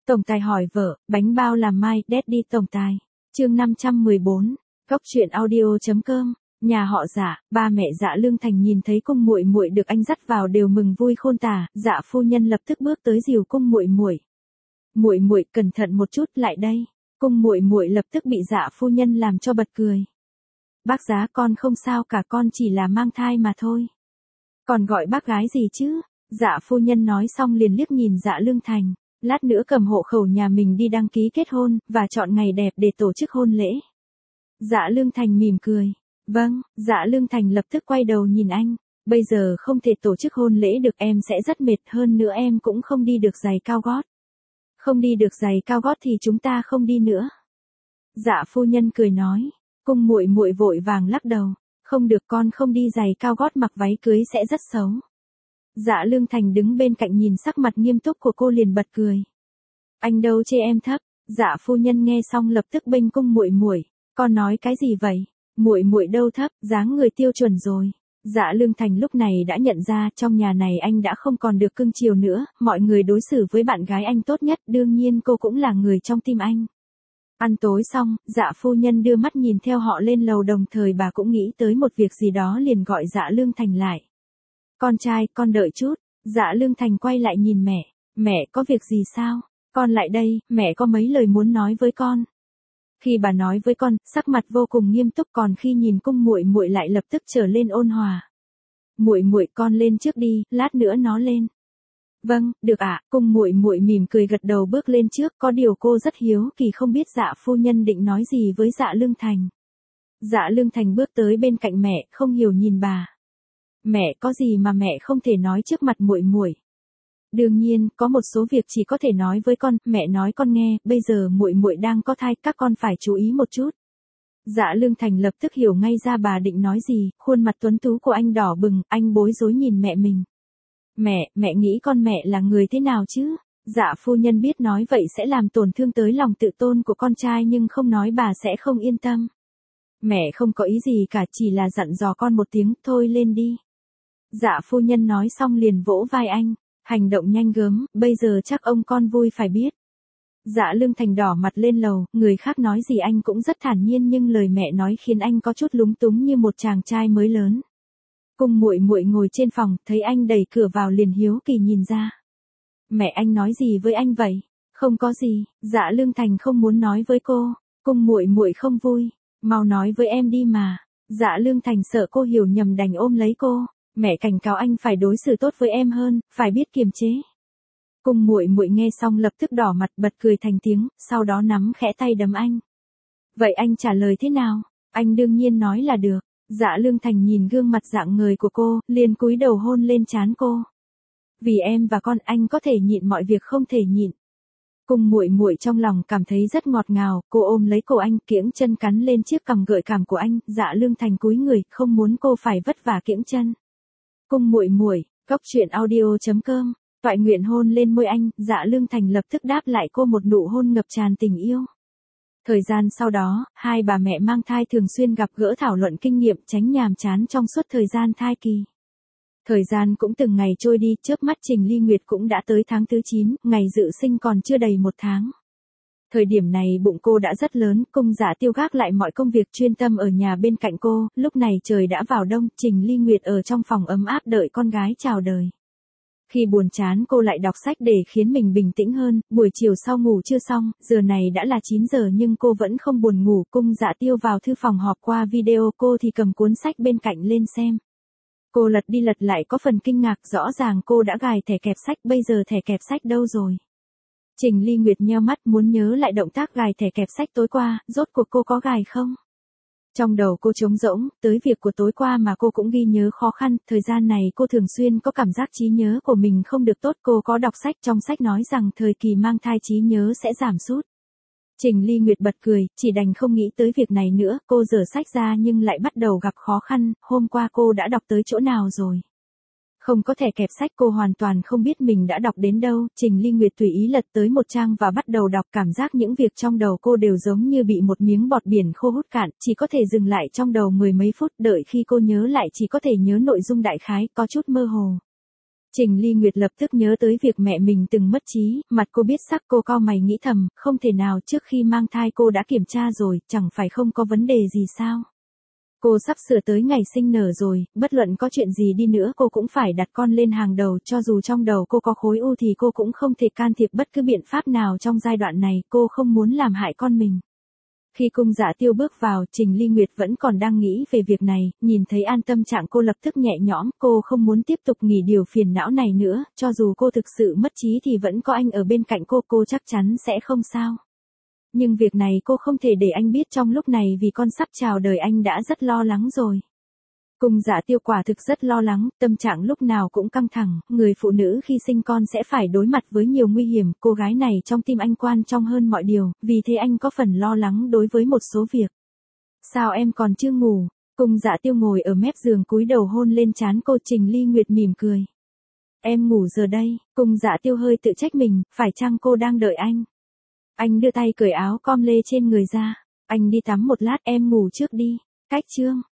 Tổng tài hỏi vợ, bánh bao làm mai, Daddy tổng tài. Chương 514. Góc truyện audio.com. Nhà họ Dạ, ba mẹ Dạ Lương Thành nhìn thấy cung muội muội được anh dắt vào đều mừng vui khôn tả, Dạ phu nhân lập tức bước tới dìu cung muội muội. Muội muội cẩn thận một chút, lại đây. Cung muội muội lập tức bị Dạ phu nhân làm cho bật cười. Bác giá con không sao cả, con chỉ là mang thai mà thôi. Còn gọi bác gái gì chứ? Dạ phu nhân nói xong liền liếc nhìn Dạ Lương Thành. Lát nữa cầm hộ khẩu nhà mình đi đăng ký kết hôn, và chọn ngày đẹp để tổ chức hôn lễ. Dạ Lương Thành mỉm cười. Vâng, Dạ Lương Thành lập tức quay đầu nhìn anh. Bây giờ không thể tổ chức hôn lễ được, em sẽ rất mệt, hơn nữa em cũng không đi được giày cao gót. Không đi được giày cao gót thì chúng ta không đi nữa. Dạ phu nhân cười nói. Cung muội muội vội vàng lắc đầu. Không được, con không đi giày cao gót, mặc váy cưới sẽ rất xấu. Dạ Lương Thành đứng bên cạnh nhìn sắc mặt nghiêm túc của cô liền bật cười. Anh đâu chê em thấp. Dạ phu nhân nghe xong lập tức bênh cung muội muội. Con nói cái gì vậy? Muội muội đâu thấp, dáng người tiêu chuẩn rồi. Dạ Lương Thành lúc này đã nhận ra trong nhà này anh đã không còn được cưng chiều nữa, mọi người đối xử với bạn gái anh tốt nhất, đương nhiên cô cũng là người trong tim anh. Ăn tối xong, Dạ phu nhân đưa mắt nhìn theo họ lên lầu, đồng thời bà cũng nghĩ tới một việc gì đó liền gọi Dạ Lương Thành lại. Con trai, con đợi chút. Dạ Lương Thành quay lại nhìn mẹ. Mẹ, có việc gì sao? Con lại đây, mẹ có mấy lời muốn nói với con. Khi bà nói với con, sắc mặt vô cùng nghiêm túc, còn khi nhìn cung muội muội lại lập tức trở lên ôn hòa. Muội muội, con lên trước đi, lát nữa nó lên. Vâng, được ạ. Cung muội muội mỉm cười gật đầu bước lên trước, có điều cô rất hiếu kỳ không biết Dạ phu nhân định nói gì với Dạ Lương Thành. Dạ Lương Thành bước tới bên cạnh mẹ, không hiểu nhìn bà. Mẹ, có gì mà mẹ không thể nói trước mặt muội muội? Đương nhiên, có một số việc chỉ có thể nói với con, mẹ nói con nghe, bây giờ muội muội đang có thai, các con phải chú ý một chút. Dạ Lương Thành lập tức hiểu ngay ra bà định nói gì, khuôn mặt tuấn tú của anh đỏ bừng, anh bối rối nhìn mẹ mình. Mẹ nghĩ con mẹ là người thế nào chứ? Dạ phu nhân biết nói vậy sẽ làm tổn thương tới lòng tự tôn của con trai nhưng không nói bà sẽ không yên tâm. Mẹ không có ý gì cả, chỉ là dặn dò con một tiếng, thôi lên đi. Dạ phu nhân nói xong liền vỗ vai anh, hành động nhanh gớm, bây giờ chắc ông con vui phải biết. Dạ Lương Thành đỏ mặt lên lầu, người khác nói gì anh cũng rất thản nhiên nhưng lời mẹ nói khiến anh có chút lúng túng như một chàng trai mới lớn. Cung muội muội ngồi trên phòng, thấy anh đẩy cửa vào liền hiếu kỳ nhìn ra. Mẹ, anh nói gì với anh vậy? Không có gì. Dạ Lương Thành không muốn nói với cô. Cung muội muội không vui. Mau nói với em đi mà. Dạ Lương Thành sợ cô hiểu nhầm đành ôm lấy cô. Mẹ cảnh cáo anh phải đối xử tốt với em hơn, phải biết kiềm chế. Cung muội muội nghe xong lập tức đỏ mặt bật cười thành tiếng, sau đó nắm khẽ tay đấm anh. Vậy anh trả lời thế nào? Anh đương nhiên nói là được. Dạ Lương Thành nhìn gương mặt rạng ngời của cô, liền cúi đầu hôn lên trán cô. Vì em và con, anh có thể nhịn mọi việc không thể nhịn. Cung muội muội trong lòng cảm thấy rất ngọt ngào, cô ôm lấy cổ anh, kiễng chân cắn lên chiếc cằm gợi cảm của anh, Dạ Lương Thành cúi người, không muốn cô phải vất vả kiễng chân. Cung muội muội, góc truyện audio.com. Toại nguyện hôn lên môi anh, Dạ Lương Thành lập tức đáp lại cô một nụ hôn ngập tràn tình yêu. Thời gian sau đó, hai bà mẹ mang thai thường xuyên gặp gỡ thảo luận kinh nghiệm tránh nhàm chán trong suốt thời gian thai kỳ. Thời gian cũng từng ngày trôi đi, chớp mắt Trình Ly Nguyệt cũng đã tới tháng thứ 9, ngày dự sinh còn chưa đầy 1 tháng. Thời điểm này bụng cô đã rất lớn, Cung Dạ Tiêu gác lại mọi công việc chuyên tâm ở nhà bên cạnh cô, lúc này trời đã vào đông, Trình Ly Nguyệt ở trong phòng ấm áp đợi con gái chào đời. Khi buồn chán cô lại đọc sách để khiến mình bình tĩnh hơn, buổi chiều sau ngủ chưa xong, giờ này đã là 9 giờ nhưng cô vẫn không buồn ngủ, Cung Dạ Tiêu vào thư phòng họp qua video, cô thì cầm cuốn sách bên cạnh lên xem. Cô lật đi lật lại có phần kinh ngạc, rõ ràng cô đã gài thẻ kẹp sách, bây giờ thẻ kẹp sách đâu rồi? Trình Ly Nguyệt nheo mắt muốn nhớ lại động tác gài thẻ kẹp sách tối qua, rốt cuộc cô có gài không? Trong đầu cô trống rỗng, tới việc của tối qua mà cô cũng ghi nhớ khó khăn, thời gian này cô thường xuyên có cảm giác trí nhớ của mình không được tốt, cô có đọc sách, trong sách nói rằng thời kỳ mang thai trí nhớ sẽ giảm sút. Trình Ly Nguyệt bật cười, chỉ đành không nghĩ tới việc này nữa, cô dở sách ra nhưng lại bắt đầu gặp khó khăn, hôm qua cô đã đọc tới chỗ nào rồi? Không có thẻ kẹp sách cô hoàn toàn không biết mình đã đọc đến đâu, Trình Ly Nguyệt tùy ý lật tới một trang và bắt đầu đọc, cảm giác những việc trong đầu cô đều giống như bị một miếng bọt biển khô hút cạn, chỉ có thể dừng lại trong đầu 10 mấy phút, đợi khi cô nhớ lại chỉ có thể nhớ nội dung đại khái, có chút mơ hồ. Trình Ly Nguyệt lập tức nhớ tới việc mẹ mình từng mất trí, mặt cô biết sắc, cô cau mày nghĩ thầm, không thể nào, trước khi mang thai cô đã kiểm tra rồi, chẳng phải không có vấn đề gì sao? Cô sắp sửa tới ngày sinh nở rồi, bất luận có chuyện gì đi nữa cô cũng phải đặt con lên hàng đầu, cho dù trong đầu cô có khối u thì cô cũng không thể can thiệp bất cứ biện pháp nào trong giai đoạn này, cô không muốn làm hại con mình. Khi Cung Dạ Tiêu bước vào, Trình Ly Nguyệt vẫn còn đang nghĩ về việc này, nhìn thấy an tâm trạng cô lập tức nhẹ nhõm, cô không muốn tiếp tục nghỉ điều phiền não này nữa, cho dù cô thực sự mất trí thì vẫn có anh ở bên cạnh cô chắc chắn sẽ không sao. Nhưng việc này cô không thể để anh biết trong lúc này vì con sắp chào đời anh đã rất lo lắng rồi. Cung Dạ Tiêu quả thực rất lo lắng, tâm trạng lúc nào cũng căng thẳng, người phụ nữ khi sinh con sẽ phải đối mặt với nhiều nguy hiểm, cô gái này trong tim anh quan trọng hơn mọi điều, vì thế anh có phần lo lắng đối với một số việc. Sao em còn chưa ngủ? Cung Dạ Tiêu ngồi ở mép giường cúi đầu hôn lên trán cô. Trình Ly Nguyệt mỉm cười. Em ngủ giờ đây. Cung Dạ Tiêu hơi tự trách mình, phải chăng cô đang đợi anh? Anh đưa tay cởi áo com lê trên người ra. Anh đi tắm một lát, em ngủ trước đi. Cách chương